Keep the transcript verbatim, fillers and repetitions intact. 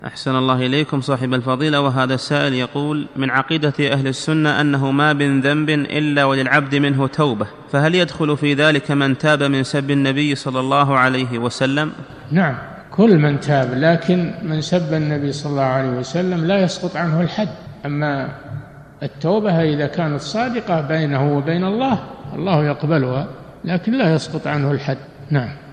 أحسن الله إليكم صاحب الفضيلة. وهذا السائل يقول: من عقيدة أهل السنة أنه ما من ذنب إلا وللعبد منه توبة، فهل يدخل في ذلك من تاب من سب النبي صلى الله عليه وسلم؟ نعم، كل من تاب، لكن من سب النبي صلى الله عليه وسلم لا يسقط عنه الحد. أما التوبة إذا كانت صادقة بينه وبين الله، الله يقبلها، لكن لا يسقط عنه الحد. نعم.